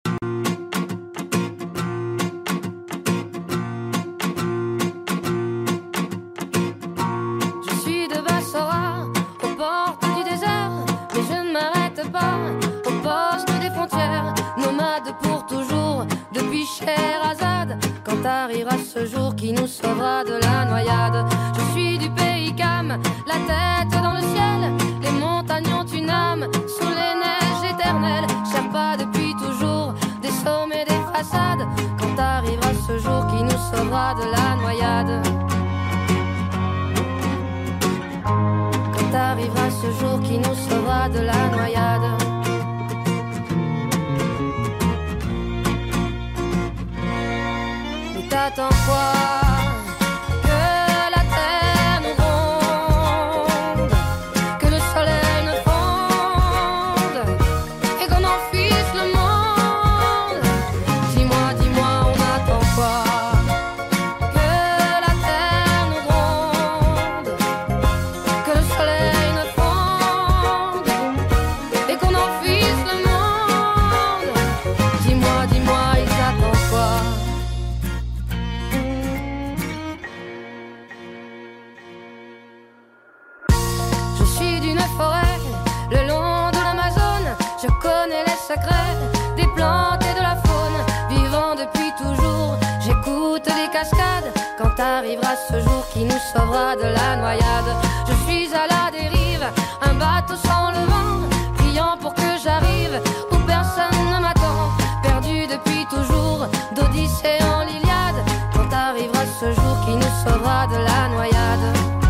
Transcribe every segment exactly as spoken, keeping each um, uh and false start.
Je suis de Bassora, aux portes du désert, mais je ne m'arrête pas au poste des frontières. Nomade pour toujours, depuis Scheherazade, quand arrivera ce jour qui nous sauvera de la noyade. Je suis du pays Cam, la tête dans le ciel, les montagnes ont une âme, sous les neiges éternelles. Sherpa depuis toujours, des sommets, des façades, quand arrivera ce jour qui nous sauvera de la noyade. Quand arrivera ce jour qui nous sauvera de la noyade. Mais t'attends quoi? Des plantes et de la faune, vivant depuis toujours, j'écoute les cascades, quand arrivera ce jour qui nous sauvera de la noyade. Je suis à la dérive, un bateau sans le vent, priant pour que j'arrive où personne ne m'attend, perdu depuis toujours, d'Odyssée en l'Iliade, quand arrivera ce jour qui nous sauvera de la noyade.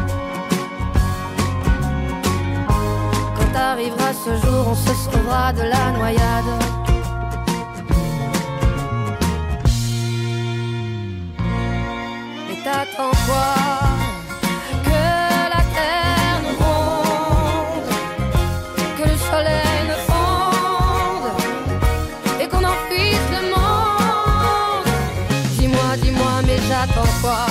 Quand arrivera ce jour, on se sauvera de la noyade. Et t'attends quoi? Que la terre nous ronde, que le soleil ne fonde et qu'on enfuisse le monde. Dis-moi, dis-moi, mais j'attends quoi?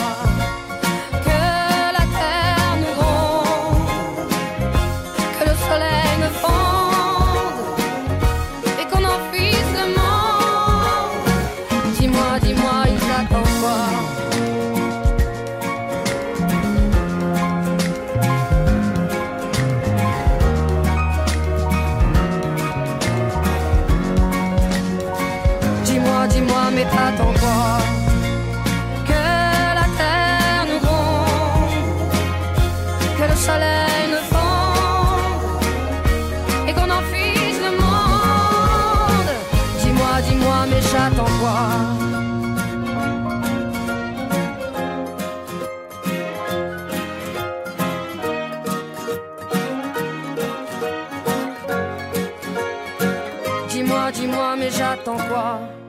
Mais t'attends quoi? Que la terre nous ronde, que le soleil ne fonde et qu'on enfuise le monde. Dis-moi, dis-moi, mais j'attends quoi? Dis-moi, dis-moi, mais j'attends quoi?